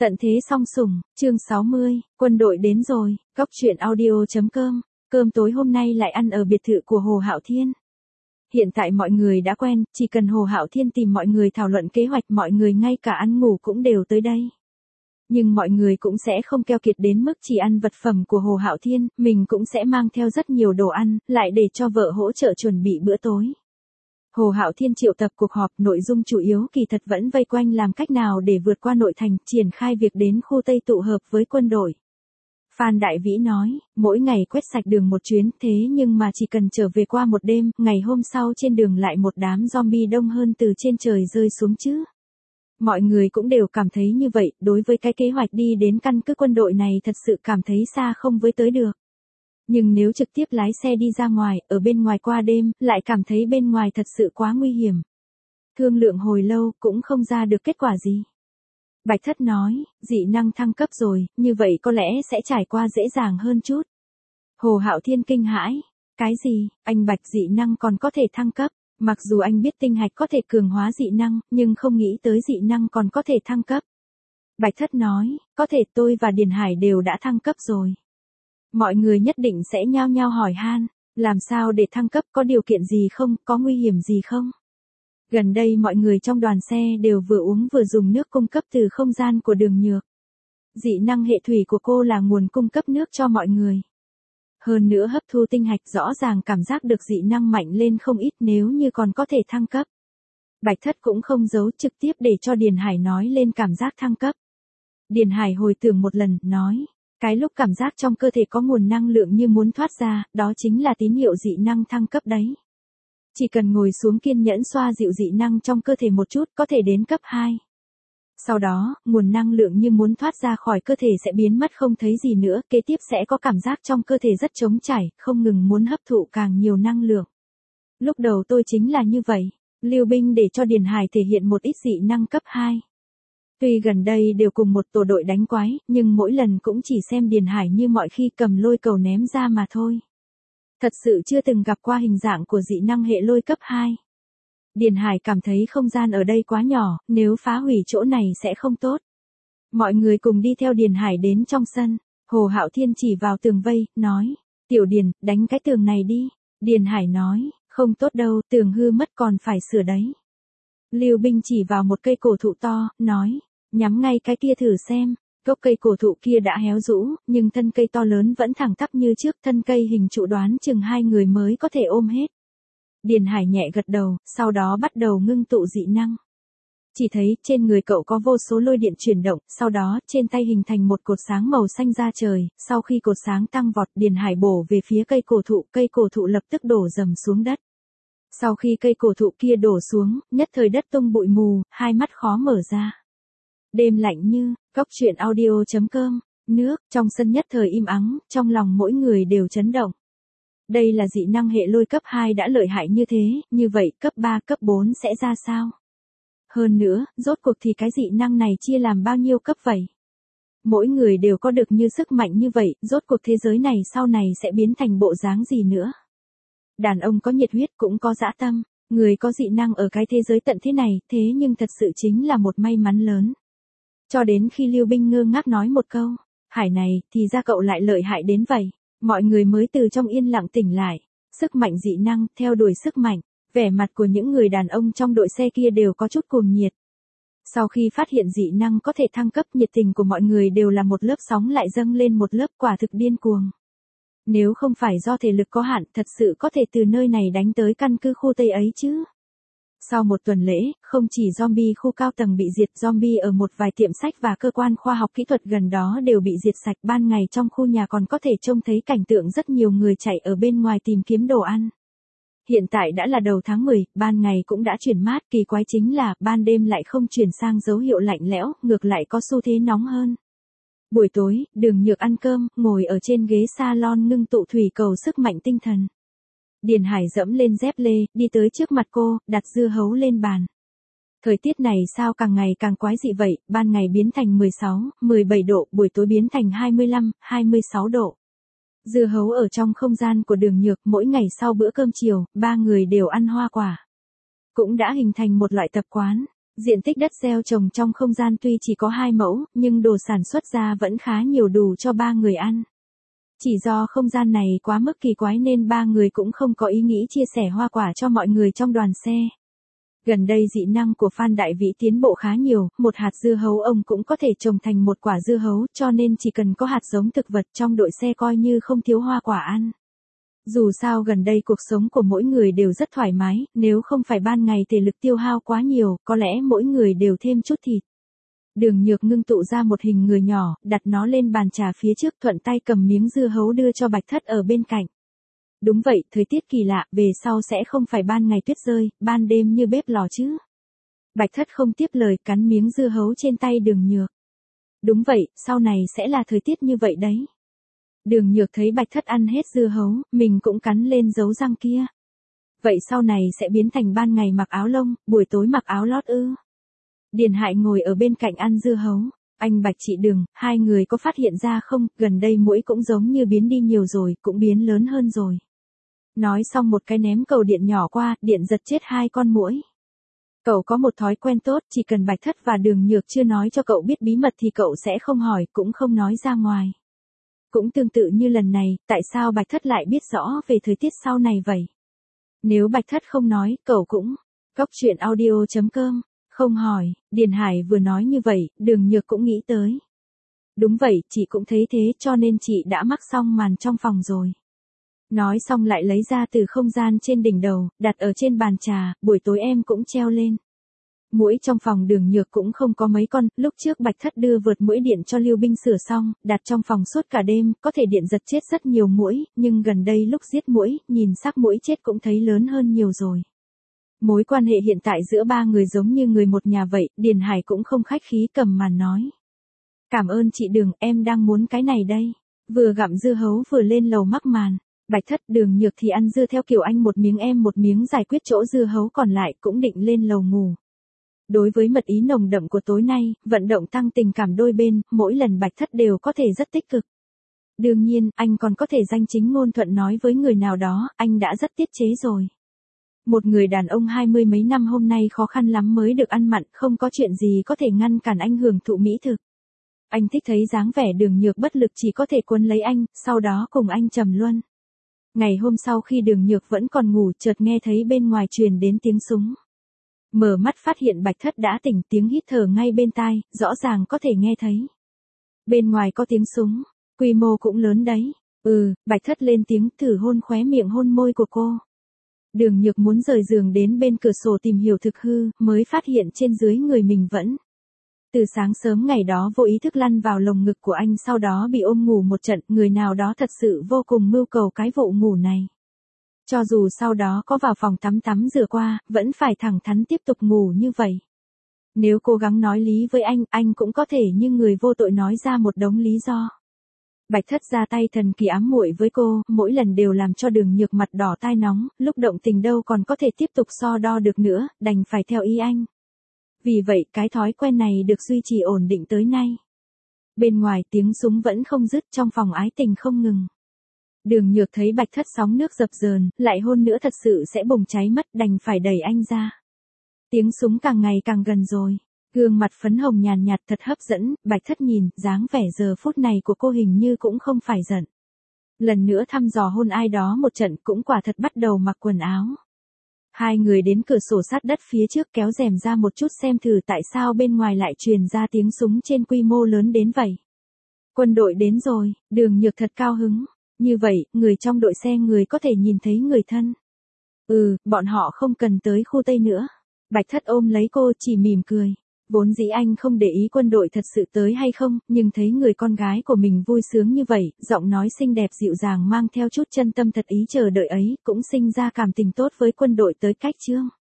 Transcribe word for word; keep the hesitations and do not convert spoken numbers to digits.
Tận thế song sủng, chương sáu mươi, quân đội đến rồi, góc truyện audio.com, cơm tối hôm nay lại ăn ở biệt thự của Hồ Hạo Thiên. Hiện tại mọi người đã quen, chỉ cần Hồ Hạo Thiên tìm mọi người thảo luận kế hoạch mọi người ngay cả ăn ngủ cũng đều tới đây. Nhưng mọi người cũng sẽ không keo kiệt đến mức chỉ ăn vật phẩm của Hồ Hạo Thiên, mình cũng sẽ mang theo rất nhiều đồ ăn, lại để cho vợ hỗ trợ chuẩn bị bữa tối. Hồ Hạo Thiên triệu tập cuộc họp, nội dung chủ yếu kỳ thật vẫn vây quanh làm cách nào để vượt qua nội thành, triển khai việc đến khu Tây tụ hợp với quân đội. Phan Đại Vĩ nói, mỗi ngày quét sạch đường một chuyến, thế nhưng mà chỉ cần trở về qua một đêm, ngày hôm sau trên đường lại một đám zombie đông hơn từ trên trời rơi xuống chứ. Mọi người cũng đều cảm thấy như vậy, đối với cái kế hoạch đi đến căn cứ quân đội này thật sự cảm thấy xa không với tới được. Nhưng nếu trực tiếp lái xe đi ra ngoài, ở bên ngoài qua đêm, lại cảm thấy bên ngoài thật sự quá nguy hiểm. Thương lượng hồi lâu, cũng không ra được kết quả gì. Bạch Thất nói, dị năng thăng cấp rồi, như vậy có lẽ sẽ trải qua dễ dàng hơn chút. Hồ Hạo Thiên kinh hãi, cái gì, anh Bạch dị năng còn có thể thăng cấp, mặc dù anh biết tinh hạch có thể cường hóa dị năng, nhưng không nghĩ tới dị năng còn có thể thăng cấp. Bạch Thất nói, có thể tôi và Điền Hải đều đã thăng cấp rồi. Mọi người nhất định sẽ nhao nhao hỏi han, làm sao để thăng cấp, có điều kiện gì không, có nguy hiểm gì không? Gần đây mọi người trong đoàn xe đều vừa uống vừa dùng nước cung cấp từ không gian của Đường Nhược. Dị năng hệ thủy của cô là nguồn cung cấp nước cho mọi người. Hơn nữa hấp thu tinh hạch rõ ràng cảm giác được dị năng mạnh lên không ít nếu như còn có thể thăng cấp. Bạch Thất cũng không giấu, trực tiếp để cho Điền Hải nói lên cảm giác thăng cấp. Điền Hải hồi tưởng một lần, nói. Cái lúc cảm giác trong cơ thể có nguồn năng lượng như muốn thoát ra, đó chính là tín hiệu dị năng thăng cấp đấy. Chỉ cần ngồi xuống kiên nhẫn xoa dịu dị năng trong cơ thể một chút có thể đến cấp hai. Sau đó, nguồn năng lượng như muốn thoát ra khỏi cơ thể sẽ biến mất không thấy gì nữa, kế tiếp sẽ có cảm giác trong cơ thể rất trống trải, không ngừng muốn hấp thụ càng nhiều năng lượng. Lúc đầu tôi chính là như vậy, Lưu Binh để cho Điền Hải thể hiện một ít dị năng cấp hai. Tuy gần đây đều cùng một tổ đội đánh quái, nhưng mỗi lần cũng chỉ xem Điền Hải như mọi khi cầm lôi cầu ném ra mà thôi. Thật sự chưa từng gặp qua hình dạng của dị năng hệ lôi cấp hai. Điền Hải cảm thấy không gian ở đây quá nhỏ, nếu phá hủy chỗ này sẽ không tốt. Mọi người cùng đi theo Điền Hải đến trong sân, Hồ Hạo Thiên chỉ vào tường vây, nói, Tiểu Điền, đánh cái tường này đi. Điền Hải nói, không tốt đâu, tường hư mất còn phải sửa đấy. Lưu Binh chỉ vào một cây cổ thụ to, nói, nhắm ngay cái kia thử xem. Gốc cây cổ thụ kia đã héo rũ, nhưng thân cây to lớn vẫn thẳng tắp như trước, thân cây hình trụ đoán chừng hai người mới có thể ôm hết. Điền Hải nhẹ gật đầu, sau đó bắt đầu ngưng tụ dị năng. Chỉ thấy trên người cậu có vô số lôi điện chuyển động, sau đó trên tay hình thành một cột sáng màu xanh ra trời, sau khi cột sáng tăng vọt, Điền Hải bổ về phía cây cổ thụ, cây cổ thụ lập tức đổ dầm xuống đất. Sau khi cây cổ thụ kia đổ xuống, nhất thời đất tung bụi mù, hai mắt khó mở ra. Đêm lạnh như, góc truyện audio.com, nước, trong sân nhất thời im ắng, trong lòng mỗi người đều chấn động. Đây là dị năng hệ lôi cấp hai đã lợi hại như thế, như vậy cấp ba, cấp bốn sẽ ra sao? Hơn nữa, rốt cuộc thì cái dị năng này chia làm bao nhiêu cấp vậy? Mỗi người đều có được như sức mạnh như vậy, rốt cuộc thế giới này sau này sẽ biến thành bộ dáng gì nữa? Đàn ông có nhiệt huyết cũng có dã tâm, người có dị năng ở cái thế giới tận thế này, thế nhưng thật sự chính là một may mắn lớn. Cho đến khi Lưu Binh ngơ ngác nói một câu, Hải này, thì ra cậu lại lợi hại đến vậy, mọi người mới từ trong yên lặng tỉnh lại, sức mạnh dị năng, theo đuổi sức mạnh, vẻ mặt của những người đàn ông trong đội xe kia đều có chút cuồng nhiệt. Sau khi phát hiện dị năng có thể thăng cấp, nhiệt tình của mọi người đều là một lớp sóng lại dâng lên một lớp, quả thực điên cuồng. Nếu không phải do thể lực có hạn, thật sự có thể từ nơi này đánh tới căn cứ khu Tây ấy chứ. Sau một tuần lễ, không chỉ zombie khu cao tầng bị diệt, zombie ở một vài tiệm sách và cơ quan khoa học kỹ thuật gần đó đều bị diệt sạch, ban ngày trong khu nhà còn có thể trông thấy cảnh tượng rất nhiều người chạy ở bên ngoài tìm kiếm đồ ăn. Hiện tại đã là đầu tháng mười, ban ngày cũng đã chuyển mát, kỳ quái chính là, ban đêm lại không chuyển sang dấu hiệu lạnh lẽo, ngược lại có xu thế nóng hơn. Buổi tối, Đường Nhược ăn cơm, ngồi ở trên ghế salon ngưng tụ thủy cầu sức mạnh tinh thần. Điền Hải dẫm lên dép lê, đi tới trước mặt cô, đặt dưa hấu lên bàn. Thời tiết này sao càng ngày càng quái dị vậy, ban ngày biến thành mười sáu, mười bảy độ, buổi tối biến thành hai mươi lăm, hai mươi sáu độ. Dưa hấu ở trong không gian của Đường Nhược, mỗi ngày sau bữa cơm chiều, ba người đều ăn hoa quả. Cũng đã hình thành một loại tập quán. Diện tích đất gieo trồng trong không gian tuy chỉ có hai mẫu, nhưng đồ sản xuất ra vẫn khá nhiều đủ cho ba người ăn. Chỉ do không gian này quá mức kỳ quái nên ba người cũng không có ý nghĩ chia sẻ hoa quả cho mọi người trong đoàn xe. Gần đây dị năng của Phan Đại Vĩ tiến bộ khá nhiều, một hạt dưa hấu ông cũng có thể trồng thành một quả dưa hấu, cho nên chỉ cần có hạt giống thực vật trong đội xe coi như không thiếu hoa quả ăn. Dù sao gần đây cuộc sống của mỗi người đều rất thoải mái, nếu không phải ban ngày thể lực tiêu hao quá nhiều, có lẽ mỗi người đều thêm chút thịt. Đường Nhược ngưng tụ ra một hình người nhỏ, đặt nó lên bàn trà phía trước, thuận tay cầm miếng dưa hấu đưa cho Bạch Thất ở bên cạnh. Đúng vậy, thời tiết kỳ lạ, về sau sẽ không phải ban ngày tuyết rơi, ban đêm như bếp lò chứ. Bạch Thất không tiếp lời, cắn miếng dưa hấu trên tay Đường Nhược. Đúng vậy, sau này sẽ là thời tiết như vậy đấy. Đường Nhược thấy Bạch Thất ăn hết dưa hấu, mình cũng cắn lên dấu răng kia. Vậy sau này sẽ biến thành ban ngày mặc áo lông, buổi tối mặc áo lót ư? Điền Hại ngồi ở bên cạnh ăn dưa hấu. Anh Bạch chị Đường, hai người có phát hiện ra không, gần đây muỗi cũng giống như biến đi nhiều rồi, cũng biến lớn hơn rồi. Nói xong một cái ném cầu điện nhỏ qua, điện giật chết hai con muỗi. Cậu có một thói quen tốt, chỉ cần Bạch Thất và Đường Nhược chưa nói cho cậu biết bí mật thì cậu sẽ không hỏi, cũng không nói ra ngoài. Cũng tương tự như lần này, tại sao Bạch Thất lại biết rõ về thời tiết sau này vậy? Nếu Bạch Thất không nói, cậu cũng. Cóc truyện audio chấm com, không hỏi, Điền Hải vừa nói như vậy, Đường Nhược cũng nghĩ tới. Đúng vậy, chị cũng thấy thế cho nên chị đã mắc xong màn trong phòng rồi. Nói xong lại lấy ra từ không gian trên đỉnh đầu, đặt ở trên bàn trà, buổi tối em cũng treo lên. Muỗi trong phòng Đường Nhược cũng không có mấy con, lúc trước Bạch Thất đưa vượt muỗi điện cho Lưu Binh sửa xong, đặt trong phòng suốt cả đêm, có thể điện giật chết rất nhiều muỗi, nhưng gần đây lúc giết muỗi, nhìn xác muỗi chết cũng thấy lớn hơn nhiều rồi. Mối quan hệ hiện tại giữa ba người giống như người một nhà vậy, Điền Hải cũng không khách khí cầm màn nói. Cảm ơn chị Đường, em đang muốn cái này đây. Vừa gặm dưa hấu vừa lên lầu mắc màn. Bạch Thất, Đường Nhược thì ăn dưa theo kiểu anh một miếng em một miếng giải quyết chỗ dưa hấu còn lại cũng định lên lầu ngủ. Đối với mật ý nồng đậm của tối nay, vận động tăng tình cảm đôi bên, mỗi lần Bạch Thất đều có thể rất tích cực. Đương nhiên, anh còn có thể danh chính ngôn thuận nói với người nào đó, anh đã rất tiết chế rồi. Một người đàn ông hai mươi mấy năm hôm nay khó khăn lắm mới được ăn mặn, không có chuyện gì có thể ngăn cản anh hưởng thụ mỹ thực. Anh thích thấy dáng vẻ Đường Nhược bất lực chỉ có thể cuốn lấy anh, sau đó cùng anh trầm luân. Ngày hôm sau khi Đường Nhược vẫn còn ngủ, chợt nghe thấy bên ngoài truyền đến tiếng súng. Mở mắt phát hiện Bạch Thất đã tỉnh, tiếng hít thở ngay bên tai, rõ ràng có thể nghe thấy. Bên ngoài có tiếng súng, quy mô cũng lớn đấy. Ừ, Bạch Thất lên tiếng, thử hôn khóe miệng hôn môi của cô. Đường Nhược muốn rời giường đến bên cửa sổ tìm hiểu thực hư, mới phát hiện trên dưới người mình vẫn. Từ sáng sớm ngày đó vô ý thức lăn vào lồng ngực của anh, sau đó bị ôm ngủ một trận, người nào đó thật sự vô cùng mưu cầu cái vụ ngủ này. Cho dù sau đó có vào phòng tắm tắm rửa qua, vẫn phải thẳng thắn tiếp tục ngủ như vậy. Nếu cố gắng nói lý với anh, anh cũng có thể như người vô tội nói ra một đống lý do. Bạch Thất ra tay thần kỳ ám muội với cô, mỗi lần đều làm cho Đường Nhược mặt đỏ tai nóng, lúc động tình đâu còn có thể tiếp tục so đo được nữa, đành phải theo ý anh. Vì vậy, cái thói quen này được duy trì ổn định tới nay. Bên ngoài tiếng súng vẫn không dứt, trong phòng ái tình không ngừng. Đường Nhược thấy Bạch Thất sóng nước dập dờn, lại hôn nữa thật sự sẽ bùng cháy mất, đành phải đẩy anh ra. Tiếng súng càng ngày càng gần rồi. Gương mặt phấn hồng nhàn nhạt thật hấp dẫn, Bạch Thất nhìn, dáng vẻ giờ phút này của cô hình như cũng không phải giận. Lần nữa thăm dò hôn ai đó một trận cũng quả thật bắt đầu mặc quần áo. Hai người đến cửa sổ sát đất phía trước kéo rèm ra một chút xem thử tại sao bên ngoài lại truyền ra tiếng súng trên quy mô lớn đến vậy. Quân đội đến rồi, Đường Nhược thật cao hứng. Như vậy, người trong đội xe người có thể nhìn thấy người thân. Ừ, bọn họ không cần tới khu Tây nữa. Bạch Thất ôm lấy cô chỉ mỉm cười. Vốn dĩ anh không để ý quân đội thật sự tới hay không, nhưng thấy người con gái của mình vui sướng như vậy, giọng nói xinh đẹp dịu dàng mang theo chút chân tâm thật ý chờ đợi ấy, cũng sinh ra cảm tình tốt với quân đội tới cách chương.